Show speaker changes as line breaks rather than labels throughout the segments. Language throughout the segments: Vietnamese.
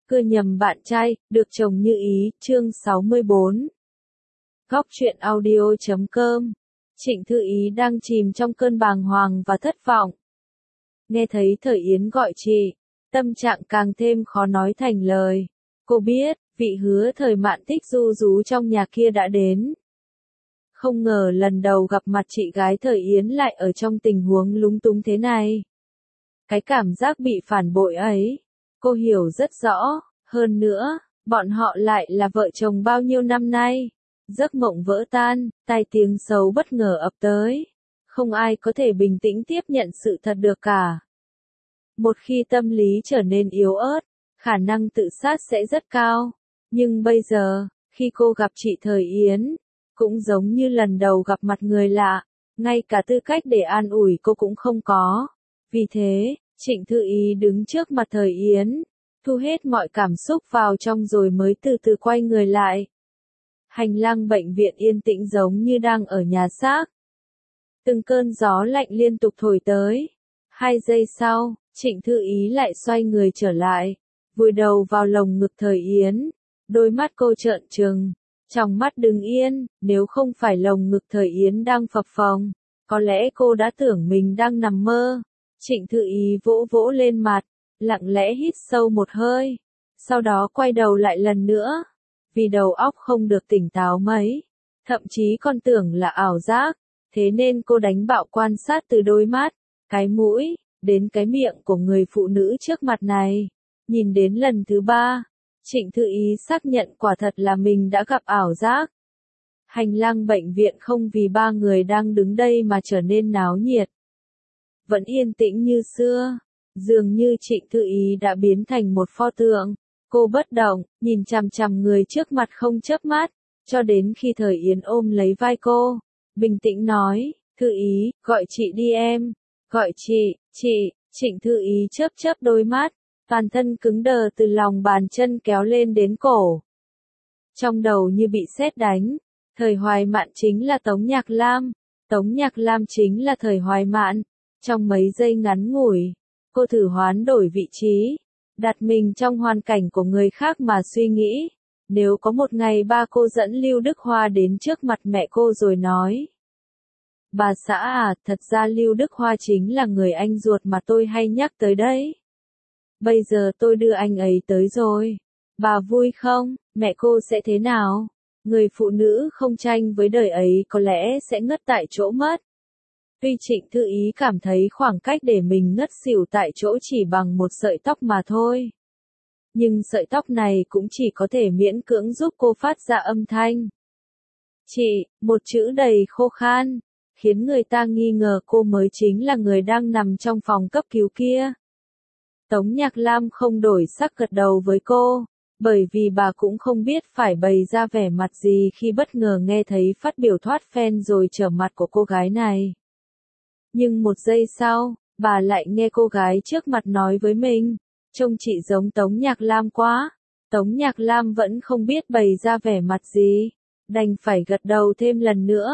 Cưa nhầm bạn trai, được chồng như ý, chương 64. Góc truyện audio.com. Trịnh Thư Ý đang chìm trong cơn bàng hoàng và thất vọng. Nghe thấy Thời Yến gọi chị, tâm trạng càng thêm khó nói thành lời. Cô biết, vị Hứa Thời Mạn thích ru rú trong nhà kia đã đến. Không ngờ lần đầu gặp mặt chị gái Thời Yến lại ở trong tình huống lúng túng thế này. Cái cảm giác bị phản bội ấy, cô hiểu rất rõ. Hơn nữa, bọn họ lại là vợ chồng bao nhiêu năm nay. Giấc mộng vỡ tan, tai tiếng xấu bất ngờ ập tới. Không ai có thể bình tĩnh tiếp nhận sự thật được cả. Một khi tâm lý trở nên yếu ớt, khả năng tự sát sẽ rất cao. Nhưng bây giờ, khi cô gặp chị Thời Yến, cũng giống như lần đầu gặp mặt người lạ, ngay cả tư cách để an ủi cô cũng không có. Vì thế, Trịnh Thư Ý đứng trước mặt Thời Yến, thu hết mọi cảm xúc vào trong rồi mới từ từ quay người lại. Hành lang bệnh viện yên tĩnh giống như đang ở nhà xác. Từng cơn gió lạnh liên tục thổi tới. 2 giây sau, Trịnh Thư Ý lại xoay người trở lại, vùi đầu vào lồng ngực Thời Yến. Đôi mắt cô trợn trừng, trong mắt đứng yên, nếu không phải lồng ngực Thời Yến đang phập phồng, có lẽ cô đã tưởng mình đang nằm mơ. Trịnh Thư Ý vỗ vỗ lên mặt, lặng lẽ hít sâu một hơi, sau đó quay đầu lại lần nữa, vì đầu óc không được tỉnh táo mấy, thậm chí còn tưởng là ảo giác, thế nên cô đánh bạo quan sát từ đôi mắt, cái mũi, đến cái miệng của người phụ nữ trước mặt này. Nhìn đến lần thứ 3, Trịnh Thư Ý xác nhận quả thật là mình đã gặp ảo giác. Hành lang bệnh viện không vì 3 người đang đứng đây mà trở nên náo nhiệt. Vẫn yên tĩnh như xưa. Dường như Trịnh Thư Ý đã biến thành một pho tượng. Cô bất động, nhìn chằm chằm người trước mặt không chớp mắt, cho đến khi Thời Yến ôm lấy vai cô, bình tĩnh nói, Thư Ý, gọi chị đi em. Gọi chị, Trịnh Thư Ý chớp chớp đôi mắt, toàn thân cứng đờ từ lòng bàn chân kéo lên đến cổ. Trong đầu như bị sét đánh, Thời Hoài Mạn chính là Tống Nhạc Lam, Tống Nhạc Lam chính là Thời Hoài Mạn. Trong mấy giây ngắn ngủi, cô thử hoán đổi vị trí, đặt mình trong hoàn cảnh của người khác mà suy nghĩ. Nếu có một ngày ba cô dẫn Lưu Đức Hoa đến trước mặt mẹ cô rồi nói, bà xã à, thật ra Lưu Đức Hoa chính là người anh ruột mà tôi hay nhắc tới đấy. Bây giờ tôi đưa anh ấy tới rồi. Bà vui không? Mẹ cô sẽ thế nào? Người phụ nữ không tranh với đời ấy có lẽ sẽ ngất tại chỗ mất. Tuy Trịnh Thư Ý cảm thấy khoảng cách để mình ngất xỉu tại chỗ chỉ bằng một sợi tóc mà thôi. Nhưng sợi tóc này cũng chỉ có thể miễn cưỡng giúp cô phát ra âm thanh. Chị, một chữ đầy khô khan, khiến người ta nghi ngờ cô mới chính là người đang nằm trong phòng cấp cứu kia. Tống Nhạc Lam không đổi sắc gật đầu với cô, bởi vì bà cũng không biết phải bày ra vẻ mặt gì khi bất ngờ nghe thấy phát biểu thoát phen rồi trở mặt của cô gái này. Nhưng một giây sau, bà lại nghe cô gái trước mặt nói với mình, trông chị giống Tống Nhạc Lam quá. Tống Nhạc Lam vẫn không biết bày ra vẻ mặt gì, đành phải gật đầu thêm lần nữa.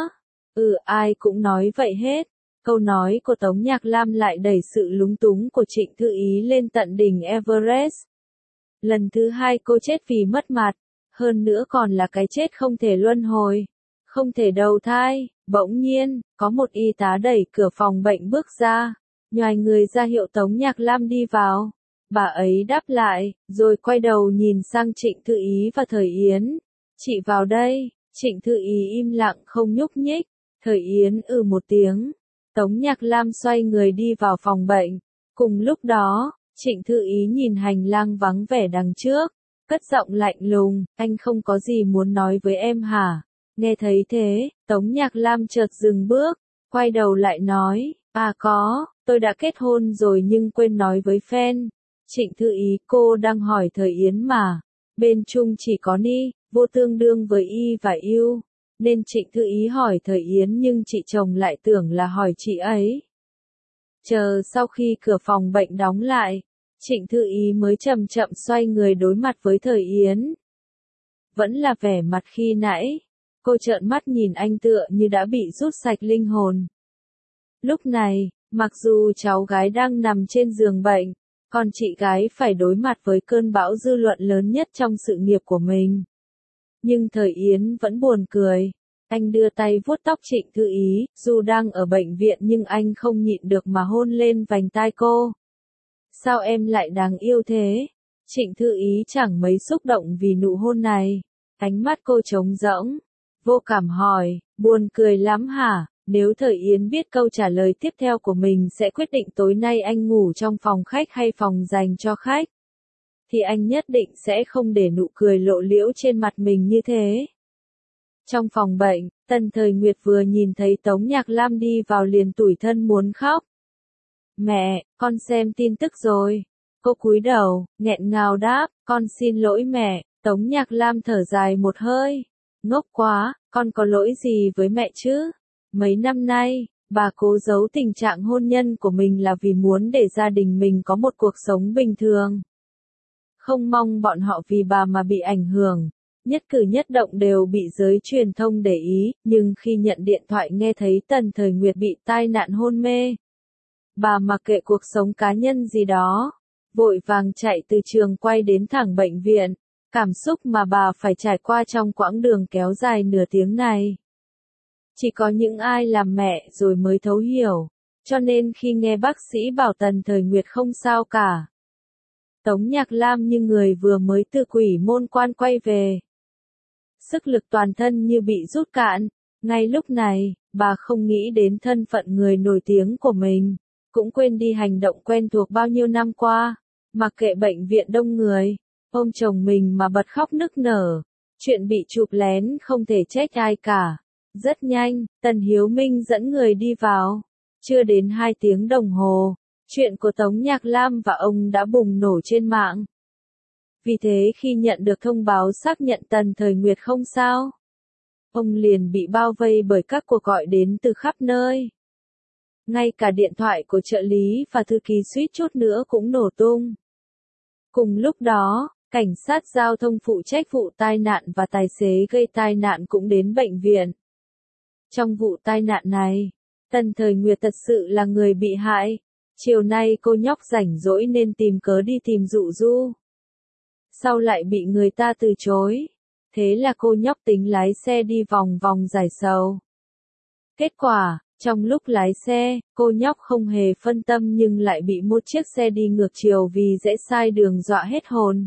Ai cũng nói vậy hết. Câu nói của Tống Nhạc Lam lại đẩy sự lúng túng của Trịnh Thư Ý lên tận đỉnh Everest. Lần thứ 2 cô chết vì mất mặt, hơn nữa còn là cái chết không thể luân hồi, không thể đầu thai. Bỗng nhiên, có một y tá đẩy cửa phòng bệnh bước ra, nhoài người ra hiệu Tống Nhạc Lam đi vào. Bà ấy đáp lại, rồi quay đầu nhìn sang Trịnh Thư Ý và Thời Yến. Chị vào đây. Trịnh Thư Ý im lặng không nhúc nhích. Thời Yến một tiếng. Tống Nhạc Lam xoay người đi vào phòng bệnh. Cùng lúc đó, Trịnh Thư Ý nhìn hành lang vắng vẻ đằng trước, cất giọng lạnh lùng, anh không có gì muốn nói với em hả? Nghe thấy thế, Tống Nhạc Lam chợt dừng bước, quay đầu lại nói, có, tôi đã kết hôn rồi nhưng quên nói với fan. Trịnh Thư Ý, cô đang hỏi Thời Yến mà, bên chung chỉ có ni, vô tương đương với y và yêu. Nên Trịnh Thư Ý hỏi Thời Yến nhưng chị chồng lại tưởng là hỏi chị ấy. Chờ sau khi cửa phòng bệnh đóng lại, Trịnh Thư Ý mới chậm chậm xoay người đối mặt với Thời Yến. Vẫn là vẻ mặt khi nãy, cô trợn mắt nhìn anh tựa như đã bị rút sạch linh hồn. Lúc này, mặc dù cháu gái đang nằm trên giường bệnh, Còn chị gái phải đối mặt với cơn bão dư luận lớn nhất trong sự nghiệp của mình. Nhưng Thời Yến vẫn buồn cười. Anh đưa tay vuốt tóc Trịnh Thư Ý, dù đang ở bệnh viện nhưng anh không nhịn được mà hôn lên vành tai cô. Sao em lại đáng yêu thế? Trịnh Thư Ý chẳng mấy xúc động vì nụ hôn này. Ánh mắt cô trống rỗng. Vô cảm hỏi, buồn cười lắm hả? Nếu Thời Yến biết câu trả lời tiếp theo của mình sẽ quyết định tối nay anh ngủ trong phòng khách hay phòng dành cho khách, thì anh nhất định sẽ không để nụ cười lộ liễu trên mặt mình như thế. Trong phòng bệnh, Tần Thời Nguyệt vừa nhìn thấy Tống Nhạc Lam đi vào liền tủi thân muốn khóc. Mẹ, con xem tin tức rồi. Cô cúi đầu, nghẹn ngào đáp, con xin lỗi mẹ. Tống Nhạc Lam thở dài một hơi. Ngốc quá, con có lỗi gì với mẹ chứ? Mấy năm nay, bà cố giấu tình trạng hôn nhân của mình là vì muốn để gia đình mình có một cuộc sống bình thường. Không mong bọn họ vì bà mà bị ảnh hưởng. Nhất cử nhất động đều bị giới truyền thông để ý, nhưng khi nhận điện thoại nghe thấy Tần Thời Nguyệt bị tai nạn hôn mê, bà mặc kệ cuộc sống cá nhân gì đó, vội vàng chạy từ trường quay đến thẳng bệnh viện. Cảm xúc mà bà phải trải qua trong quãng đường kéo dài nửa tiếng này, chỉ có những ai làm mẹ rồi mới thấu hiểu. Cho nên khi nghe bác sĩ bảo Tần Thời Nguyệt không sao cả, Tống Nhạc Lam như người vừa mới từ quỷ môn quan quay về. Sức lực toàn thân như bị rút cạn. Ngay lúc này, bà không nghĩ đến thân phận người nổi tiếng của mình, cũng quên đi hành động quen thuộc bao nhiêu năm qua. Mặc kệ bệnh viện đông người, ôm chồng mình mà bật khóc nức nở. Chuyện bị chụp lén không thể trách ai cả. Rất nhanh, Tần Hiếu Minh dẫn người đi vào. Chưa đến 2 tiếng đồng hồ, chuyện của Tống Nhạc Lam và ông đã bùng nổ trên mạng. Vì thế khi nhận được thông báo xác nhận Tần Thời Nguyệt không sao, ông liền bị bao vây bởi các cuộc gọi đến từ khắp nơi. Ngay cả điện thoại của trợ lý và thư ký suýt chút nữa cũng nổ tung. Cùng lúc đó, cảnh sát giao thông phụ trách vụ tai nạn và tài xế gây tai nạn cũng đến bệnh viện. Trong vụ tai nạn này, Tần Thời Nguyệt thật sự là người bị hại. Chiều nay cô nhóc rảnh rỗi nên tìm cớ đi tìm Dụ Du. Sau lại bị người ta từ chối. Thế là cô nhóc tính lái xe đi vòng vòng giải sầu. Kết quả, trong lúc lái xe, cô nhóc không hề phân tâm nhưng lại bị một chiếc xe đi ngược chiều vì rẽ sai đường dọa hết hồn.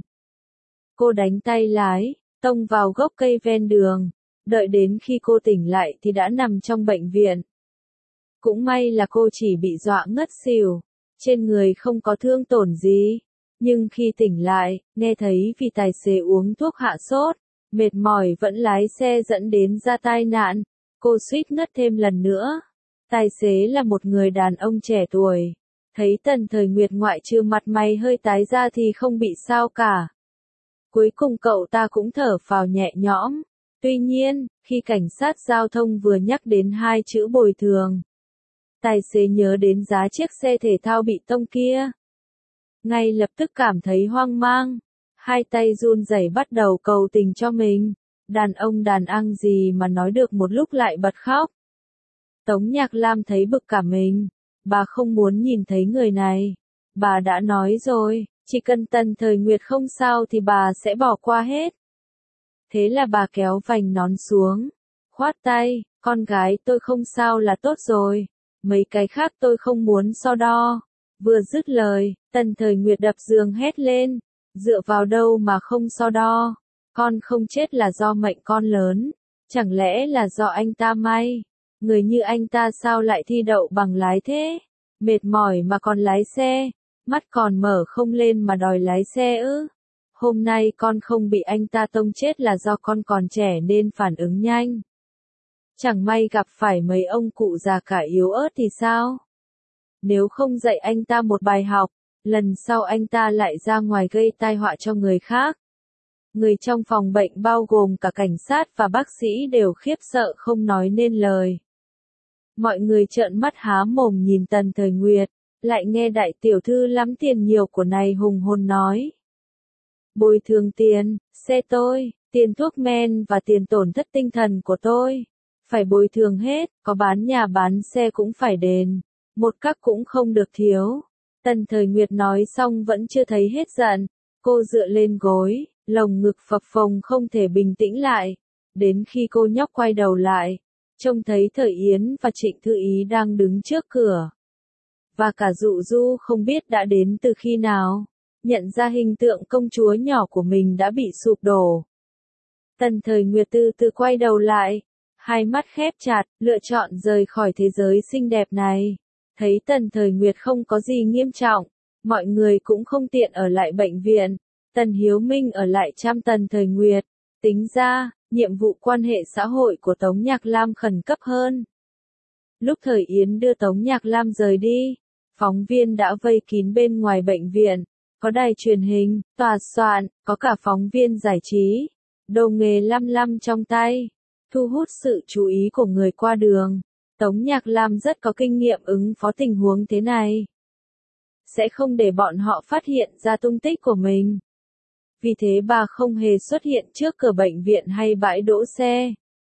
Cô đánh tay lái, tông vào gốc cây ven đường. Đợi đến khi cô tỉnh lại thì đã nằm trong bệnh viện. Cũng may là cô chỉ bị dọa ngất xỉu. Trên người không có thương tổn gì. Nhưng khi tỉnh lại, nghe thấy vì tài xế uống thuốc hạ sốt, mệt mỏi vẫn lái xe dẫn đến ra tai nạn, cô suýt ngất thêm lần nữa. Tài xế là một người đàn ông trẻ tuổi. Thấy Tần Thời Nguyệt ngoại trừ mặt mày hơi tái ra thì không bị sao cả. Cuối cùng cậu ta cũng thở phào nhẹ nhõm. Tuy nhiên, khi cảnh sát giao thông vừa nhắc đến 2 chữ bồi thường, tài xế nhớ đến giá chiếc xe thể thao bị tông kia. Ngay lập tức cảm thấy hoang mang. Hai tay run rẩy bắt đầu cầu tình cho mình. Đàn ông đàn ăn gì mà nói được một lúc lại bật khóc. Tống Nhạc Lam thấy bực cả mình. Bà không muốn nhìn thấy người này. Bà đã nói rồi, chỉ cần Tần Thời Nguyệt không sao thì bà sẽ bỏ qua hết. Thế là bà kéo vành nón xuống. Khoát tay, con gái tôi không sao là tốt rồi. Mấy cái khác tôi không muốn so đo. Vừa dứt lời, Tần Thời Nguyệt đập giường hét lên. Dựa vào đâu mà không so đo. Con không chết là do mệnh con lớn. Chẳng lẽ là do anh ta may. Người như anh ta sao lại thi đậu bằng lái thế? Mệt mỏi mà còn lái xe. Mắt còn mở không lên mà đòi lái xe ư? Hôm nay con không bị anh ta tông chết là do con còn trẻ nên phản ứng nhanh. Chẳng may gặp phải mấy ông cụ già cả yếu ớt thì sao? Nếu không dạy anh ta một bài học, lần sau anh ta lại ra ngoài gây tai họa cho người khác. Người trong phòng bệnh bao gồm cả cảnh sát và bác sĩ đều khiếp sợ không nói nên lời. Mọi người trợn mắt há mồm nhìn Tần Thời Nguyệt, lại nghe đại tiểu thư lắm tiền nhiều của này hùng hồn nói. Bồi thường tiền, xe tôi, tiền thuốc men và tiền tổn thất tinh thần của tôi. Phải bồi thường hết, có bán nhà bán xe cũng phải đền. Một các cũng không được thiếu. Tần Thời Nguyệt nói xong vẫn chưa thấy hết giận, cô dựa lên gối, lồng ngực phập phồng không thể bình tĩnh lại, đến khi cô nhóc quay đầu lại, trông thấy Thời Yến và Trịnh Thư Ý đang đứng trước cửa. Và cả Dụ Du không biết đã đến từ khi nào, nhận ra hình tượng công chúa nhỏ của mình đã bị sụp đổ. Tần Thời Nguyệt từ từ quay đầu lại, hai mắt khép chặt, lựa chọn rời khỏi thế giới xinh đẹp này. Thấy Tần Thời Nguyệt không có gì nghiêm trọng, mọi người cũng không tiện ở lại bệnh viện, Tần Hiếu Minh ở lại chăm Tần Thời Nguyệt. Tính ra, nhiệm vụ quan hệ xã hội của Tống Nhạc Lam khẩn cấp hơn. Lúc Thời Yến đưa Tống Nhạc Lam rời đi, phóng viên đã vây kín bên ngoài bệnh viện, có đài truyền hình, tòa soạn, có cả phóng viên giải trí, đồ nghề lăm lăm trong tay, thu hút sự chú ý của người qua đường. Tống Nhạc Lam rất có kinh nghiệm ứng phó tình huống thế này. Sẽ không để bọn họ phát hiện ra tung tích của mình. Vì thế bà không hề xuất hiện trước cửa bệnh viện hay bãi đỗ xe.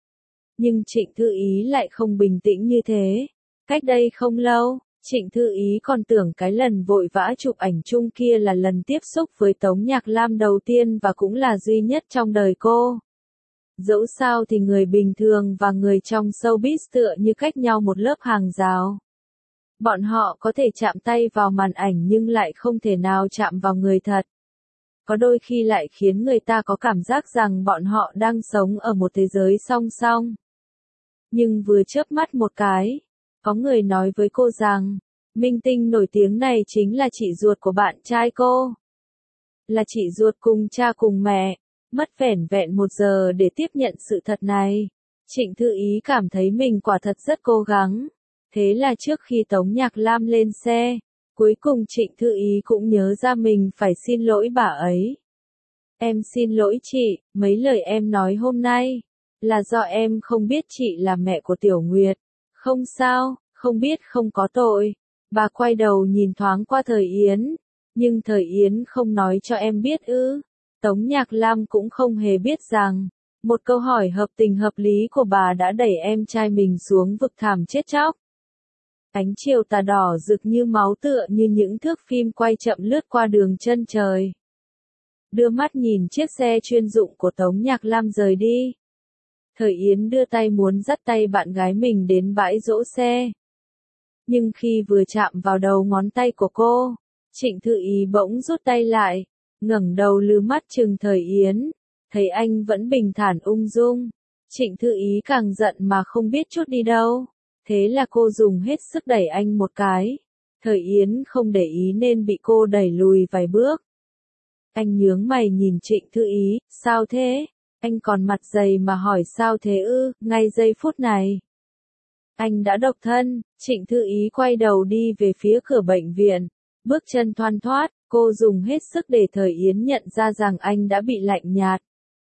Nhưng Trịnh Thư Ý lại không bình tĩnh như thế. Cách đây không lâu, Trịnh Thư Ý còn tưởng cái lần vội vã chụp ảnh chung kia là lần tiếp xúc với Tống Nhạc Lam đầu tiên và cũng là duy nhất trong đời cô. Dẫu sao thì người bình thường và người trong showbiz tựa như cách nhau một lớp hàng rào. Bọn họ có thể chạm tay vào màn ảnh nhưng lại không thể nào chạm vào người thật. Có đôi khi lại khiến người ta có cảm giác rằng bọn họ đang sống ở một thế giới song song. Nhưng vừa chớp mắt một cái, có người nói với cô rằng, minh tinh nổi tiếng này chính là chị ruột của bạn trai cô. Là chị ruột cùng cha cùng mẹ. Mất vẻn vẹn 1 giờ để tiếp nhận sự thật này. Trịnh Thư Ý cảm thấy mình quả thật rất cố gắng. Thế là trước khi Tống Nhạc Lam lên xe, cuối cùng Trịnh Thư Ý cũng nhớ ra mình phải xin lỗi bà ấy. Em xin lỗi chị, mấy lời em nói hôm nay, là do em không biết chị là mẹ của Tiểu Nguyệt. Không sao, không biết không có tội. Bà quay đầu nhìn thoáng qua Thời Yến, nhưng Thời Yến không nói cho em biết ư. Tống Nhạc Lam cũng không hề biết rằng, một câu hỏi hợp tình hợp lý của bà đã đẩy em trai mình xuống vực thẳm chết chóc. Ánh chiều tà đỏ rực như máu tựa như những thước phim quay chậm lướt qua đường chân trời. Đưa mắt nhìn chiếc xe chuyên dụng của Tống Nhạc Lam rời đi. Thời Yến đưa tay muốn dắt tay bạn gái mình đến bãi đỗ xe. Nhưng khi vừa chạm vào đầu ngón tay của cô, Trịnh Thư Ý bỗng rút tay lại. Ngẩng đầu lừ mắt chừng Thời Yến, thấy anh vẫn bình thản ung dung. Trịnh Thư Ý càng giận mà không biết chút đi đâu. Thế là cô dùng hết sức đẩy anh một cái. Thời Yến không để ý nên bị cô đẩy lùi vài bước. Anh nhướng mày nhìn Trịnh Thư Ý, sao thế? Anh còn mặt dày mà hỏi sao thế ư, ngay giây phút này. Anh đã độc thân, Trịnh Thư Ý quay đầu đi về phía cửa bệnh viện. Bước chân thoăn thoắt, cô dùng hết sức để Thời Yến nhận ra rằng anh đã bị lạnh nhạt.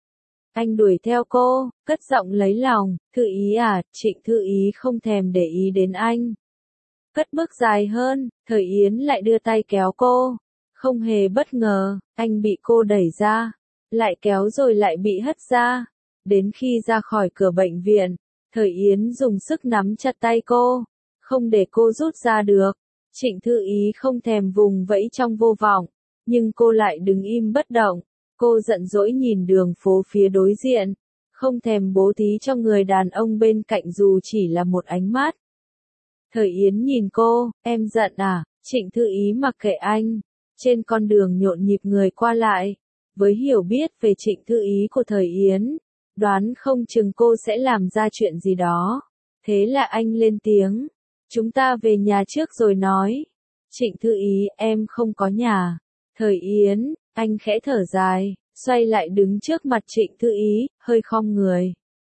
Anh đuổi theo cô, cất giọng lấy lòng, Thư Ý à, Trịnh Thư Ý không thèm để ý đến anh. Cất bước dài hơn, Thời Yến lại đưa tay kéo cô. Không hề bất ngờ, anh bị cô đẩy ra, lại kéo rồi lại bị hất ra. Đến khi ra khỏi cửa bệnh viện, Thời Yến dùng sức nắm chặt tay cô, không để cô rút ra được. Trịnh Thư Ý không thèm vùng vẫy trong vô vọng, nhưng cô lại đứng im bất động. Cô giận dỗi nhìn đường phố phía đối diện, không thèm bố thí cho người đàn ông bên cạnh dù chỉ là một ánh mắt. Thời Yến nhìn cô, em giận à? Trịnh Thư Ý mặc kệ anh. Trên con đường nhộn nhịp người qua lại. Với hiểu biết về Trịnh Thư Ý của Thời Yến, đoán không chừng cô sẽ làm ra chuyện gì đó. Thế là anh lên tiếng. Chúng ta về nhà trước rồi nói. Trịnh Thư Ý, em không có nhà. Thời Yến, anh khẽ thở dài, xoay lại đứng trước mặt Trịnh Thư Ý, hơi khom người.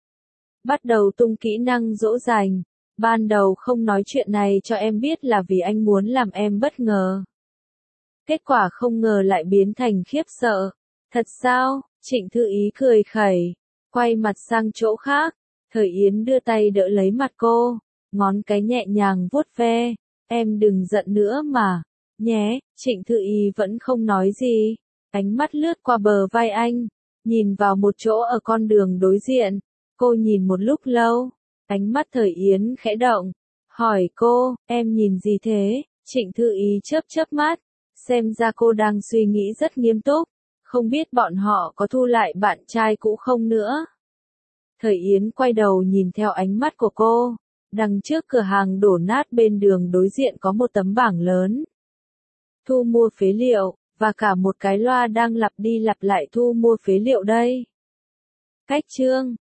Bắt đầu tung kỹ năng dỗ dành. Ban đầu không nói chuyện này cho em biết là vì anh muốn làm em bất ngờ. Kết quả không ngờ lại biến thành khiếp sợ. Thật sao? Trịnh Thư Ý cười khẩy, quay mặt sang chỗ khác. Thời Yến đưa tay đỡ lấy mặt cô, ngón cái nhẹ nhàng vuốt ve. Em đừng giận nữa mà, nhé. Trịnh Thư Ý vẫn không nói gì, ánh mắt lướt qua bờ vai anh, nhìn vào một chỗ ở con đường đối diện. Cô nhìn một lúc lâu, ánh mắt Thời Yến khẽ động, hỏi cô, em nhìn gì thế? Trịnh Thư Ý chớp chớp mắt, xem ra cô đang suy nghĩ rất nghiêm túc, không biết bọn họ có thu lại bạn trai cũ không nữa. Thời Yến quay đầu nhìn theo ánh mắt của cô, đằng trước cửa hàng đổ nát bên đường đối diện có một tấm bảng lớn. Thu mua phế liệu, và cả một cái loa đang lặp đi lặp lại thu mua phế liệu đây. Cách chương